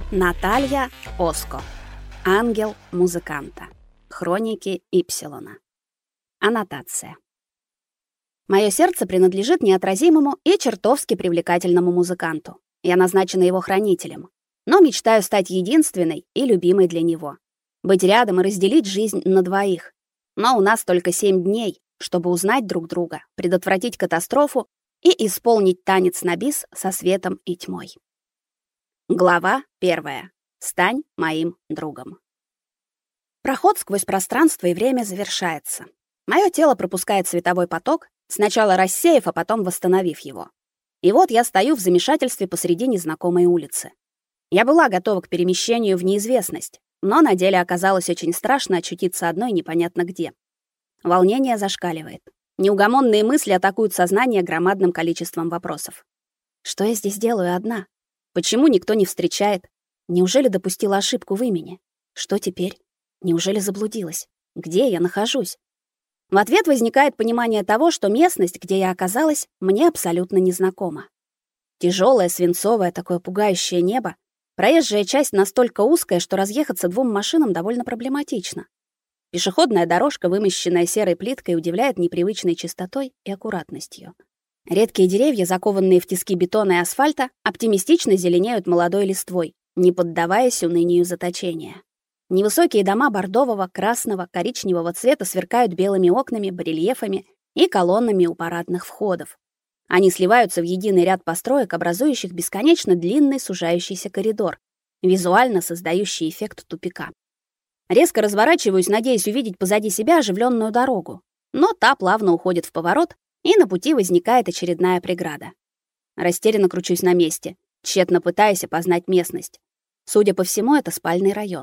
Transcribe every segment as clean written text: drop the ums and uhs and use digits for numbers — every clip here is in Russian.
Наталья Оско. Ангел музыканта. Хроники Ипсилона. Аннотация. Моё сердце принадлежит неотразимому и чертовски привлекательному музыканту. Я назначена его хранителем, но мечтаю стать единственной и любимой для него. Быть рядом и разделить жизнь на двоих. Но у нас только 7 дней, чтобы узнать друг друга, предотвратить катастрофу и исполнить танец на бис со светом и тьмой. Глава 1. Стань моим другом. Проход сквозь пространство и время завершается. Моё тело пропускает световой поток, сначала рассеяв, а потом восстановив его. И вот я стою в замешательстве посреди незнакомой улицы. Я была готова к перемещению в неизвестность, но на деле оказалось очень страшно очутиться одной непонятно где. Волнение зашкаливает. Неугомонные мысли атакуют сознание громадным количеством вопросов. Что я здесь делаю одна? Почему никто не встречает? Неужели допустила ошибку в имени? Что теперь? Неужели заблудилась? Где я нахожусь? В ответ возникает понимание того, что местность, где я оказалась, мне абсолютно незнакома. Тяжелое, свинцовое, такое пугающее небо. Проезжая часть настолько узкая, что разъехаться двум машинам довольно проблематично. Пешеходная дорожка, вымощенная серой плиткой, удивляет непривычной чистотой и аккуратностью. Редкие деревья, закованные в тиски бетона и асфальта, оптимистично зеленеют молодой листвой, не поддаваясь унынию заточения. Невысокие дома бордового, красного, коричневого цвета сверкают белыми окнами, барельефами и колоннами у парадных входов. Они сливаются в единый ряд построек, образующих бесконечно длинный сужающийся коридор, визуально создающий эффект тупика. Резко разворачиваюсь, надеясь увидеть позади себя оживленную дорогу, но та плавно уходит в поворот, и на пути возникает очередная преграда. Растерянно кручусь на месте, тщетно пытаясь опознать местность. Судя по всему, это спальный район.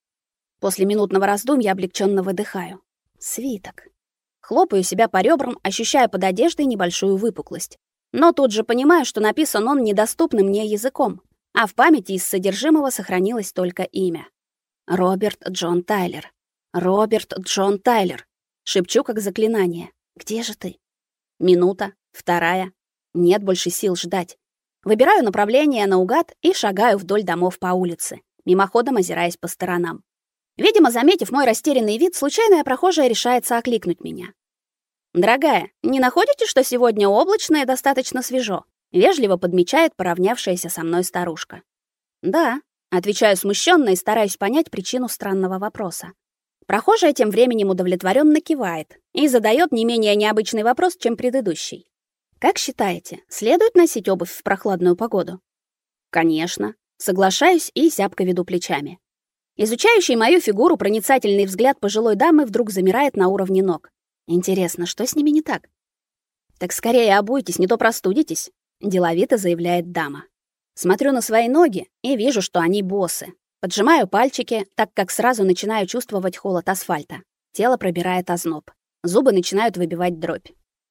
После минутного раздумья облегченно выдыхаю. Свиток. Хлопаю себя по ребрам, ощущая под одеждой небольшую выпуклость. Но тут же понимаю, что написан он недоступным мне языком, а в памяти из содержимого сохранилось только имя. Роберт Джон Тайлер. Роберт Джон Тайлер. Шепчу как заклинание. Где же ты? Минута, вторая. Нет больше сил ждать. Выбираю направление наугад и шагаю вдоль домов по улице, мимоходом озираясь по сторонам. Видимо, заметив мой растерянный вид, случайная прохожая решается окликнуть меня. «Дорогая, не находите, что сегодня облачно и достаточно свежо?» Вежливо подмечает поравнявшаяся со мной старушка. «Да», — отвечаю смущенно и стараюсь понять причину странного вопроса. Прохожая тем временем удовлетворенно кивает и задает не менее необычный вопрос, чем предыдущий. «Как считаете, следует носить обувь в прохладную погоду?» «Конечно», — соглашаюсь и зябко веду плечами. Изучающий мою фигуру проницательный взгляд пожилой дамы вдруг замирает на уровне ног. Интересно, что с ними не так? «Так скорее обуйтесь, не то простудитесь», — деловито заявляет дама. Смотрю на свои ноги и вижу, что они босы. Поджимаю пальчики, так как сразу начинаю чувствовать холод асфальта. Тело пробирает озноб. Зубы начинают выбивать дробь.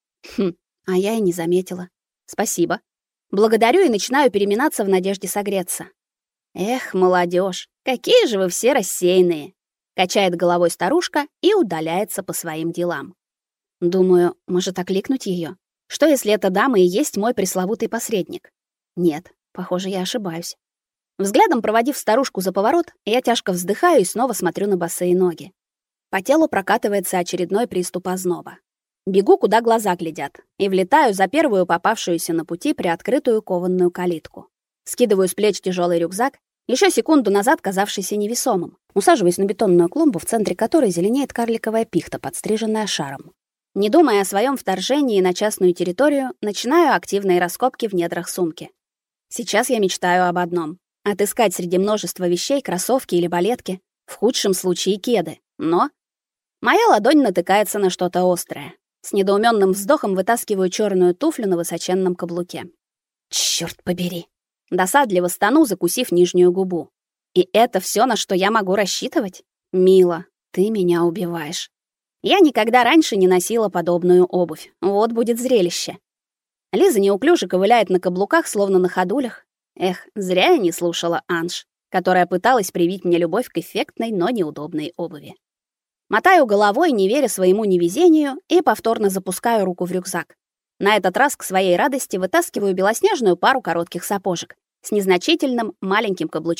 А я и не заметила. Спасибо. Благодарю и начинаю переминаться в надежде согреться. Эх, молодежь, какие же вы все рассеянные. Качает головой старушка и удаляется по своим делам. Думаю, может окликнуть ее? Что если эта дама и есть мой пресловутый посредник? Нет, похоже, я ошибаюсь. Взглядом проводив старушку за поворот, я тяжко вздыхаю и снова смотрю на босые ноги. По телу прокатывается очередной приступ озноба. Бегу, куда глаза глядят, и влетаю за первую попавшуюся на пути приоткрытую кованную калитку. Скидываю с плеч тяжелый рюкзак, еще секунду назад казавшийся невесомым. Усаживаюсь на бетонную клумбу, в центре которой зеленеет карликовая пихта, подстриженная шаром. Не думая о своем вторжении на частную территорию, начинаю активные раскопки в недрах сумки. Сейчас я мечтаю об одном — отыскать среди множества вещей кроссовки или балетки, в худшем случае кеды. Но моя ладонь натыкается на что-то острое. С недоуменным вздохом вытаскиваю черную туфлю на высоченном каблуке. Черт побери! Досадливо стану, закусив нижнюю губу. И это все, на что я могу рассчитывать? Мила, ты меня убиваешь. Я никогда раньше не носила подобную обувь. Вот будет зрелище. Лиза неуклюже ковыляет на каблуках, словно на ходулях. Эх, зря я не слушала Анж, которая пыталась привить мне любовь к эффектной, но неудобной обуви. Мотаю головой, не веря своему невезению, и повторно запускаю руку в рюкзак. На этот раз к своей радости вытаскиваю белоснежную пару коротких сапожек с незначительным маленьким каблучком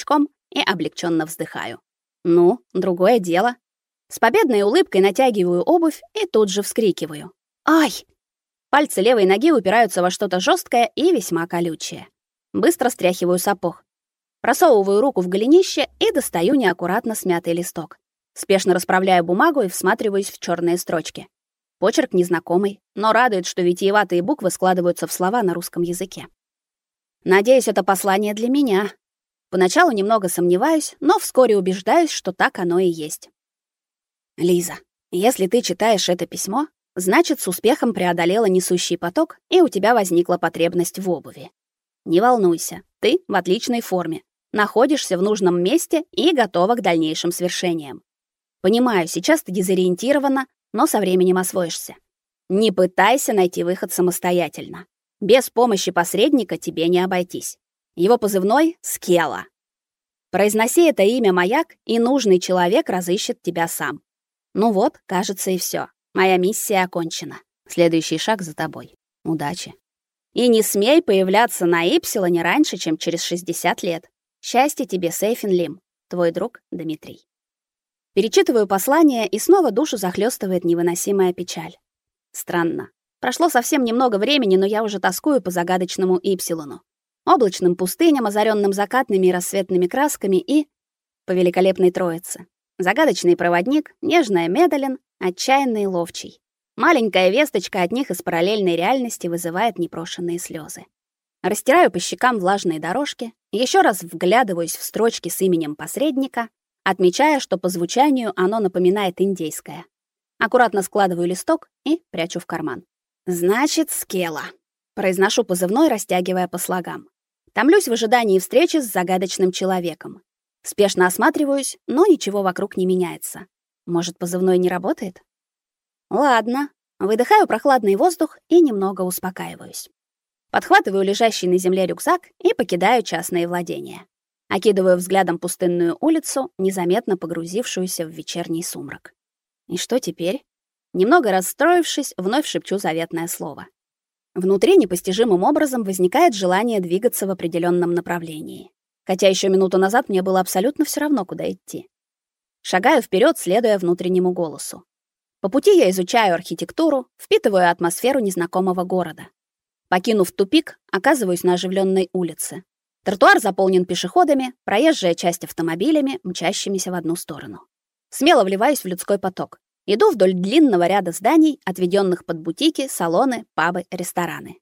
и облегченно вздыхаю. Ну, другое дело. С победной улыбкой натягиваю обувь и тут же вскрикиваю. Ай! Пальцы левой ноги упираются во что-то жесткое и весьма колючее. Быстро стряхиваю сапог. Просовываю руку в голенище и достаю неаккуратно смятый листок. Спешно расправляю бумагу и всматриваюсь в черные строчки. Почерк незнакомый, но радует, что витиеватые буквы складываются в слова на русском языке. Надеюсь, это послание для меня. Поначалу немного сомневаюсь, но вскоре убеждаюсь, что так оно и есть. Лиза, если ты читаешь это письмо, значит, с успехом преодолела несущий поток, и у тебя возникла потребность в обуви. Не волнуйся, ты в отличной форме, находишься в нужном месте и готова к дальнейшим свершениям. Понимаю, сейчас ты дезориентирована, но со временем освоишься. Не пытайся найти выход самостоятельно. Без помощи посредника тебе не обойтись. Его позывной — Скела. Произноси это имя «Маяк», и нужный человек разыщет тебя сам. Ну вот, кажется, и всё. Моя миссия окончена. Следующий шаг за тобой. Удачи. И не смей появляться на Ипсилоне раньше, чем через 60 лет. Счастья тебе, Сейфин Лим. Твой друг Дмитрий. Перечитываю послание, и снова душу захлестывает невыносимая печаль. Странно. Прошло совсем немного времени, но я уже тоскую по загадочному Ипсилону. Облачным пустыням, озаренным закатными и рассветными красками, и по великолепной троице. Загадочный проводник, нежная Медалин, отчаянный ловчий. Маленькая весточка от них из параллельной реальности вызывает непрошенные слезы. Растираю по щекам влажные дорожки, еще раз вглядываюсь в строчки с именем посредника, отмечая, что по звучанию оно напоминает индейское. Аккуратно складываю листок и прячу в карман. Значит, Скела. Произношу позывной, растягивая по слогам. Томлюсь в ожидании встречи с загадочным человеком. Спешно осматриваюсь, но ничего вокруг не меняется. Может, позывной не работает? Ладно. Выдыхаю прохладный воздух и немного успокаиваюсь. Подхватываю лежащий на земле рюкзак и покидаю частные владения. Окидываю взглядом пустынную улицу, незаметно погрузившуюся в вечерний сумрак. И что теперь? Немного расстроившись, вновь шепчу заветное слово. Внутри непостижимым образом возникает желание двигаться в определенном направлении. Хотя еще минуту назад мне было абсолютно все равно, куда идти. Шагаю вперед, следуя внутреннему голосу. По пути я изучаю архитектуру, впитываю атмосферу незнакомого города. Покинув тупик, оказываюсь на оживленной улице. Тротуар заполнен пешеходами, проезжая часть автомобилями, мчащимися в одну сторону. Смело вливаюсь в людской поток. Иду вдоль длинного ряда зданий, отведенных под бутики, салоны, пабы, рестораны.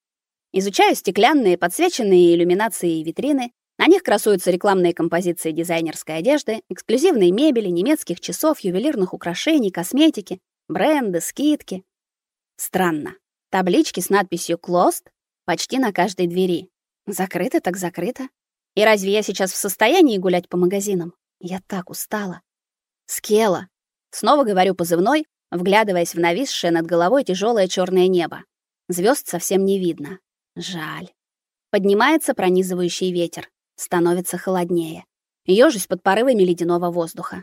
Изучаю стеклянные, подсвеченные иллюминацией витрины. На них красуются рекламные композиции дизайнерской одежды, эксклюзивной мебели, немецких часов, ювелирных украшений, косметики, бренды, скидки. Странно. Таблички с надписью «Closed» почти на каждой двери. Закрыто так закрыто. И разве я сейчас в состоянии гулять по магазинам? Я так устала. Скела. Снова говорю позывной, вглядываясь в нависшее над головой тяжелое черное небо. Звезд совсем не видно. Жаль. Поднимается пронизывающий ветер. Становится холоднее. Ёжусь под порывами ледяного воздуха.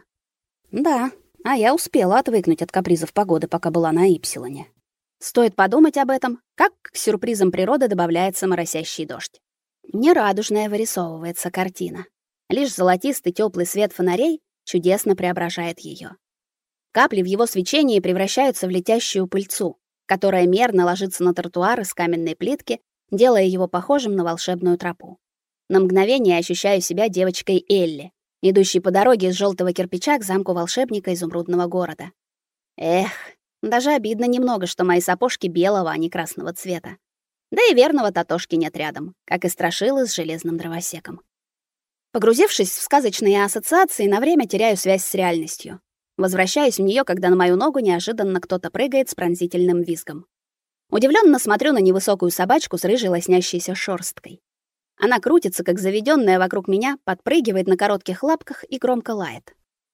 Да, а я успела отвыкнуть от капризов погоды, пока была на Ипсилоне. Стоит подумать об этом, как к сюрпризам природы добавляется моросящий дождь. Нерадужная вырисовывается картина. Лишь золотистый теплый свет фонарей чудесно преображает ее. Капли в его свечении превращаются в летящую пыльцу, которая мерно ложится на тротуар из каменной плитки, делая его похожим на волшебную тропу. На мгновение ощущаю себя девочкой Элли, идущей по дороге из желтого кирпича к замку волшебника изумрудного города. Эх, даже обидно немного, что мои сапожки белого, а не красного цвета. Да и верного Татошки нет рядом, как и страшилы с железным дровосеком. Погрузившись в сказочные ассоциации, на время теряю связь с реальностью. Возвращаюсь в нее, когда на мою ногу неожиданно кто-то прыгает с пронзительным визгом. Удивленно смотрю на невысокую собачку с рыжей лоснящейся шерсткой. Она крутится, как заведенная вокруг меня, подпрыгивает на коротких лапках и громко лает.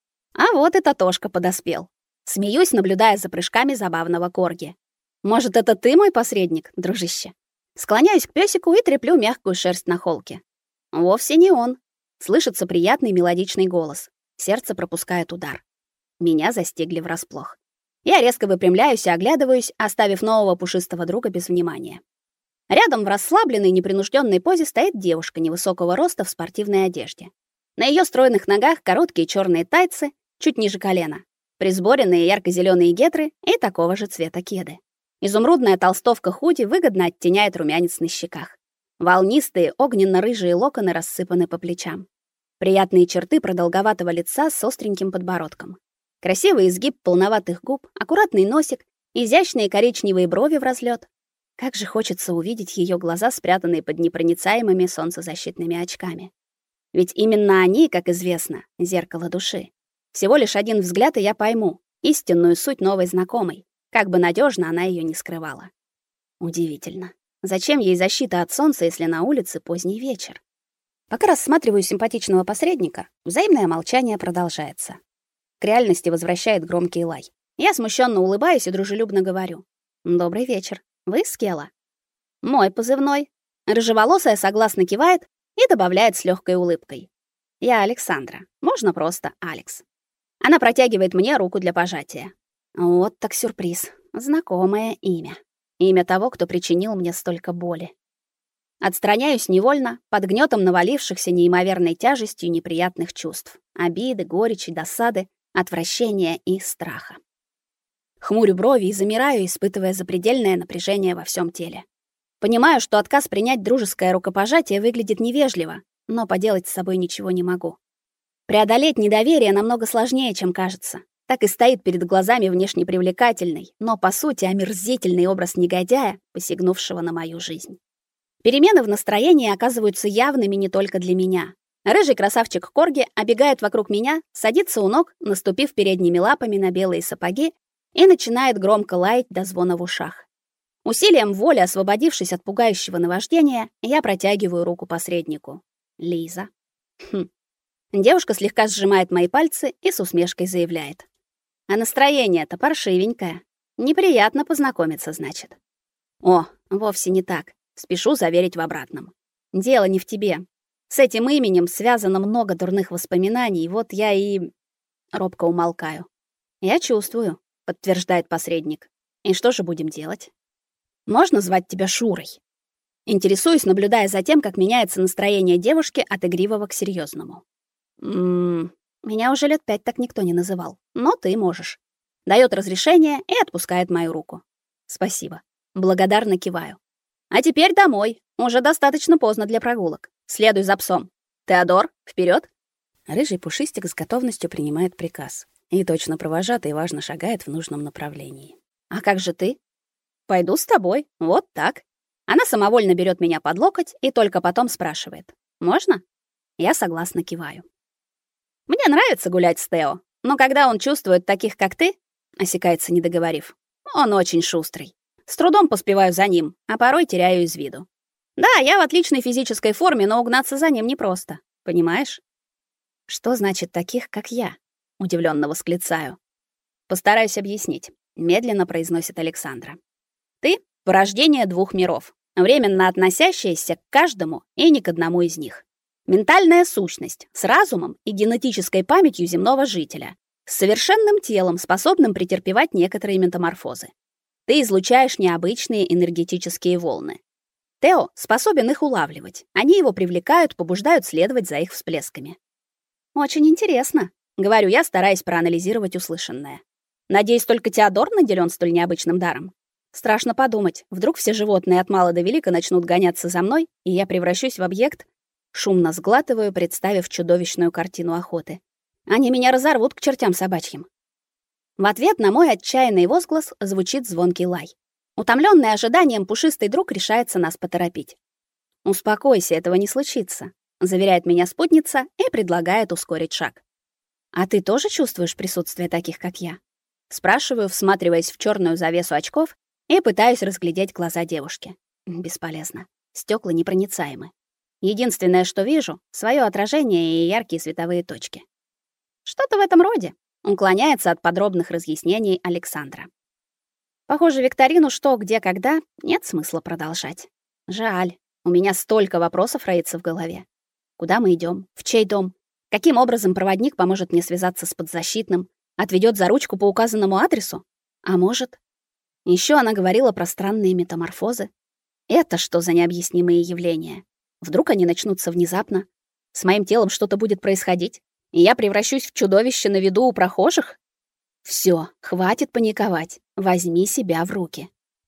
А вот и Татошка подоспел. Смеюсь, наблюдая за прыжками забавного корги. Может, это ты мой посредник, дружище? Склоняюсь к пёсику и треплю мягкую шерсть на холке. Вовсе не он. Слышится приятный мелодичный голос. Сердце пропускает удар. Меня застигли врасплох. Я резко выпрямляюсь и оглядываюсь, оставив нового пушистого друга без внимания. Рядом в расслабленной, непринужденной позе стоит девушка невысокого роста в спортивной одежде. На ее стройных ногах короткие черные тайцы, чуть ниже колена, присборенные ярко-зеленые гетры и такого же цвета кеды. Изумрудная толстовка худи выгодно оттеняет румянец на щеках. Волнистые огненно-рыжие локоны рассыпаны по плечам. Приятные черты продолговатого лица с остреньким подбородком. Красивый изгиб полноватых губ, аккуратный носик, изящные коричневые брови в разлет. Как же хочется увидеть ее глаза, спрятанные под непроницаемыми солнцезащитными очками. Ведь именно они, как известно, зеркало души. Всего лишь один взгляд, и я пойму истинную суть новой знакомой, как бы надежно она ее не скрывала. Удивительно. Зачем ей защита от солнца, если на улице поздний вечер? Пока рассматриваю симпатичного посредника, взаимное молчание продолжается. К реальности возвращает громкий лай. Я смущенно улыбаюсь и дружелюбно говорю: «Добрый вечер. Вы Скелла?» «Мой позывной». Рыжеволосая согласно кивает и добавляет с легкой улыбкой: «Я Александра. Можно просто Алекс». Она протягивает мне руку для пожатия. Вот так сюрприз. Знакомое имя. Имя того, кто причинил мне столько боли. Отстраняюсь невольно, под гнетом навалившихся неимоверной тяжестью неприятных чувств: обиды, горечи, досады, отвращения и страха. Хмурю брови и замираю, испытывая запредельное напряжение во всем теле. Понимаю, что отказ принять дружеское рукопожатие выглядит невежливо, но поделать с собой ничего не могу. Преодолеть недоверие намного сложнее, чем кажется. Так и стоит перед глазами внешне привлекательный, но по сути омерзительный образ негодяя, посягнувшего на мою жизнь. Перемены в настроении оказываются явными не только для меня. Рыжий красавчик Корги обегает вокруг меня, садится у ног, наступив передними лапами на белые сапоги, и начинает громко лаять до звона в ушах. Усилием воли, освободившись от пугающего наваждения, я протягиваю руку посреднику. Лиза. Девушка слегка сжимает мои пальцы и с усмешкой заявляет: «А настроение-то паршивенькое. Неприятно познакомиться, значит». О, вовсе не так. Спешу заверить в обратном. Дело не в тебе. С этим именем связано много дурных воспоминаний, вот я и робко умолкаю. «Я чувствую», — подтверждает посредник. «И что же будем делать?» «Можно звать тебя Шурой?» Интересуюсь, наблюдая за тем, как меняется настроение девушки от игривого к серьезному. Меня уже лет 5 так никто не называл, но ты можешь». Даёт разрешение и отпускает мою руку. «Спасибо». Благодарно киваю. «А теперь домой. Уже достаточно поздно для прогулок. Следуй за псом. Теодор, вперед!» Рыжий пушистик с готовностью принимает приказ. И точно провожатый важно шагает в нужном направлении. «А как же ты?» «Пойду с тобой. Вот так». Она самовольно берет меня под локоть и только потом спрашивает: «Можно?» Я согласно киваю. «Мне нравится гулять с Тео, но когда он чувствует таких, как ты...» Осекается, не договорив. «Он очень шустрый. С трудом поспеваю за ним, а порой теряю из виду. Да, я в отличной физической форме, но угнаться за ним непросто. Понимаешь?» «Что значит таких, как я?» Удивленно восклицаю. «Постараюсь объяснить», — медленно произносит Александра. «Ты — порождение двух миров, временно относящиеся к каждому и ни к одному из них. Ментальная сущность с разумом и генетической памятью земного жителя, с совершенным телом, способным претерпевать некоторые метаморфозы. Ты излучаешь необычные энергетические волны. Тео способен их улавливать. Они его привлекают, побуждают следовать за их всплесками». «Очень интересно», — говорю я, стараясь проанализировать услышанное. «Надеюсь, только Теодор наделен столь необычным даром. Страшно подумать, вдруг все животные от мала до велика начнут гоняться за мной, и я превращусь в объект». Шумно сглатываю, представив чудовищную картину охоты. Они меня разорвут к чертям собачьим. В ответ на мой отчаянный возглас звучит звонкий лай. Утомленный ожиданием, пушистый друг решается нас поторопить. «Успокойся, этого не случится», — заверяет меня спутница и предлагает ускорить шаг. «А ты тоже чувствуешь присутствие таких, как я?» Спрашиваю, всматриваясь в черную завесу очков и пытаюсь разглядеть глаза девушки. Бесполезно. Стекла непроницаемы. Единственное, что вижу — свое отражение и яркие световые точки. Что-то в этом роде. Уклоняется от подробных разъяснений Александра. Похоже, викторину «что, где, когда» нет смысла продолжать. Жаль. У меня столько вопросов роится в голове. Куда мы идем? В чей дом? Каким образом проводник поможет мне связаться с подзащитным? Отведет за ручку по указанному адресу? А может... Еще она говорила про странные метаморфозы. Это что за необъяснимые явления? Вдруг они начнутся внезапно? С моим телом что-то будет происходить, и я превращусь в чудовище на виду у прохожих? Всё, хватит паниковать. Возьми себя в руки.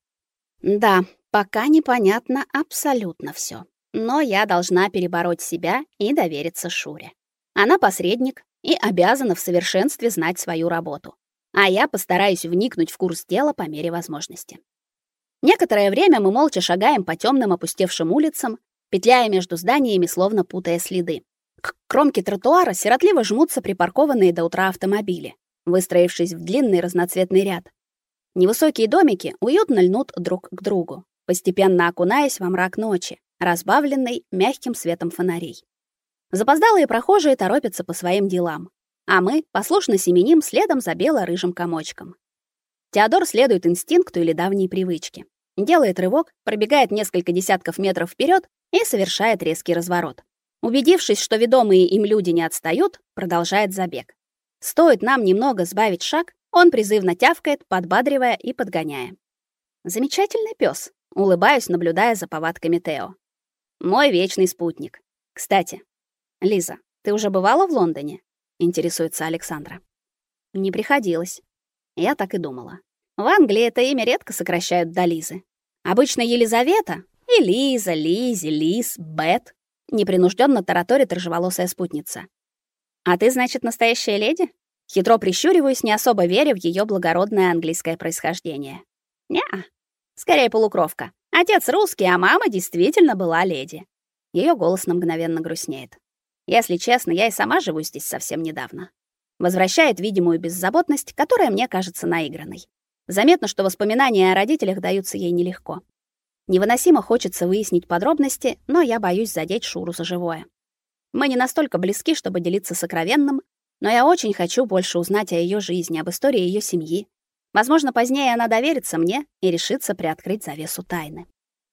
Да, пока непонятно абсолютно всё. Но я должна перебороть себя и довериться Шуре. Она посредник и обязана в совершенстве знать свою работу. А я постараюсь вникнуть в курс дела по мере возможности. Некоторое время мы молча шагаем по тёмным опустевшим улицам, петляя между зданиями, словно путая следы. К кромке тротуара сиротливо жмутся припаркованные до утра автомобили, выстроившись в длинный разноцветный ряд. Невысокие домики уютно льнут друг к другу, постепенно окунаясь во мрак ночи, разбавленный мягким светом фонарей. Запоздалые прохожие торопятся по своим делам, а мы послушно семеним следом за бело-рыжим комочком. Теодор следует инстинкту или давней привычке. Делает рывок, пробегает несколько десятков метров вперед и совершает резкий разворот. Убедившись, что ведомые им люди не отстают, продолжает забег. Стоит нам немного сбавить шаг, он призывно тявкает, подбадривая и подгоняя. Замечательный пес, улыбаюсь, наблюдая за повадками Тео. Мой вечный спутник. Кстати, Лиза, ты уже бывала в Лондоне? Интересуется Александра. Не приходилось. Я так и думала. В Англии это имя редко сокращают до Лизы. Обычно Елизавета и Лиза, Лизи, Лиз, Бет. Непринужденно тараторит рыжеволосая спутница. А ты, значит, настоящая леди? Хитро прищуриваюсь, не особо веря в ее благородное английское происхождение. Неа. Скорее полукровка. Отец русский, а мама действительно была леди. Ее голос на мгновенно грустнеет. Если честно, я и сама живу здесь совсем недавно. Возвращает видимую беззаботность, которая мне кажется наигранной. Заметно, что воспоминания о родителях даются ей нелегко. Невыносимо хочется выяснить подробности, но я боюсь задеть Шуру за живое. Мы не настолько близки, чтобы делиться сокровенным, но я очень хочу больше узнать о ее жизни, об истории ее семьи. Возможно, позднее она доверится мне и решится приоткрыть завесу тайны.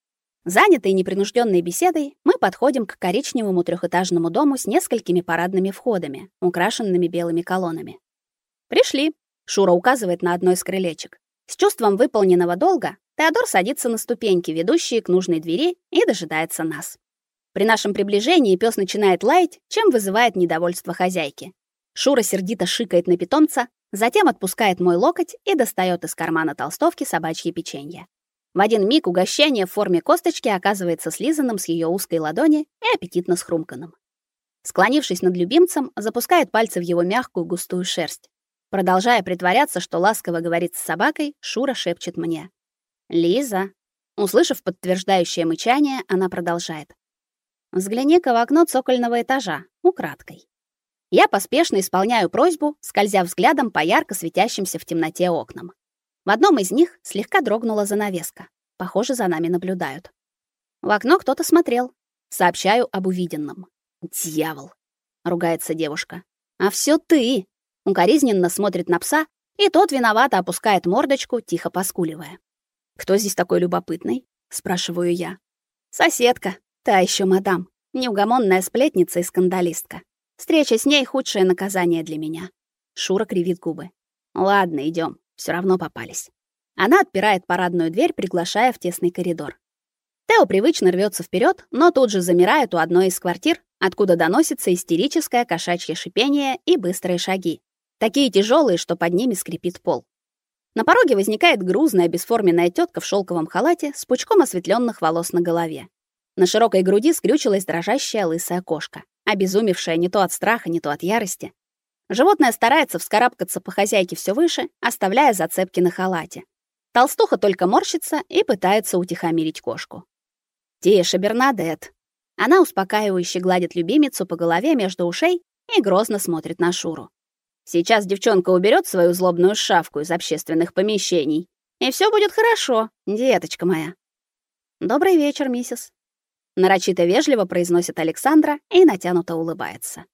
Занятые непринужденной беседой, мы подходим к коричневому трехэтажному дому с несколькими парадными входами, украшенными белыми колоннами. Пришли. Шура указывает на одно из крылечек. С чувством выполненного долга Теодор садится на ступеньки, ведущие к нужной двери, и дожидается нас. При нашем приближении пес начинает лаять, чем вызывает недовольство хозяйки. Шура сердито шикает на питомца, затем отпускает мой локоть и достает из кармана толстовки собачье печенье. В один миг угощение в форме косточки оказывается слизанным с ее узкой ладони и аппетитно схрумканным. Склонившись над любимцем, запускает пальцы в его мягкую густую шерсть. Продолжая притворяться, что ласково говорит с собакой, Шура шепчет мне: «Лиза». Услышав подтверждающее мычание, она продолжает: «Взгляни-ка в окно цокольного этажа, украдкой». Я поспешно исполняю просьбу, скользя взглядом по ярко светящимся в темноте окнам. В одном из них слегка дрогнула занавеска. Похоже, за нами наблюдают. В окно кто-то смотрел. Сообщаю об увиденном. «Дьявол!» — ругается девушка. «А все ты!» — укоризненно смотрит на пса, и тот виновато опускает мордочку, тихо поскуливая. «Кто здесь такой любопытный?» — спрашиваю я. «Соседка, та еще мадам, неугомонная сплетница и скандалистка. Встреча с ней — худшее наказание для меня». Шура кривит губы. «Ладно, идем, все равно попались». Она отпирает парадную дверь, приглашая в тесный коридор. Тео привычно рвется вперед, но тут же замирает у одной из квартир, откуда доносится истерическое кошачье шипение и быстрые шаги, такие тяжелые, что под ними скрипит пол. На пороге возникает грузная бесформенная тетка в шелковом халате с пучком осветленных волос на голове. На широкой груди скрючилась дрожащая лысая кошка, обезумевшая не то от страха, не то от ярости. Животное старается вскарабкаться по хозяйке все выше, оставляя зацепки на халате. Толстуха только морщится и пытается утихомирить кошку. «Тише, Бернадет». Она успокаивающе гладит любимицу по голове между ушей и грозно смотрит на Шуру. «Сейчас девчонка уберет свою злобную шавку из общественных помещений, и все будет хорошо, деточка моя». «Добрый вечер, миссис». Нарочито вежливо произносит Александра и натянуто улыбается.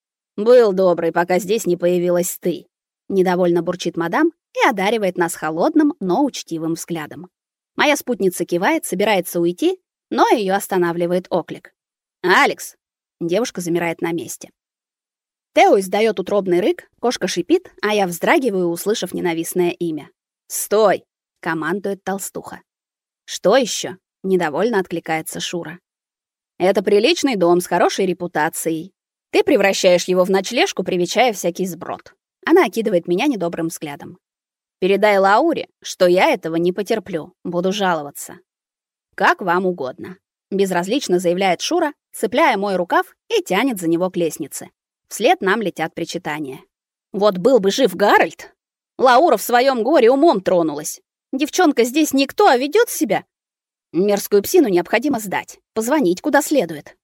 «Был добрый, пока здесь не появилась ты», — недовольно бурчит мадам и одаривает нас холодным, но учтивым взглядом. Моя спутница кивает, собирается уйти, но ее останавливает оклик. «Алекс!» — девушка замирает на месте. Тео издает утробный рык, кошка шипит, а я вздрагиваю, услышав ненавистное имя. «Стой!» — командует толстуха. «Что еще? Недовольно откликается Шура. Это приличный дом с хорошей репутацией. Ты превращаешь его в ночлежку, привечая всякий сброд. Она окидывает меня недобрым взглядом. Передай Лауре, что я этого не потерплю. Буду жаловаться. Как вам угодно. Безразлично заявляет Шура, цепляя мой рукав и тянет за него к лестнице. Вслед нам летят причитания. Вот был бы жив Гарольд. Лаура в своем горе умом тронулась. Девчонка здесь никто, а ведет себя. Мерзкую псину необходимо сдать. Позвонить куда следует.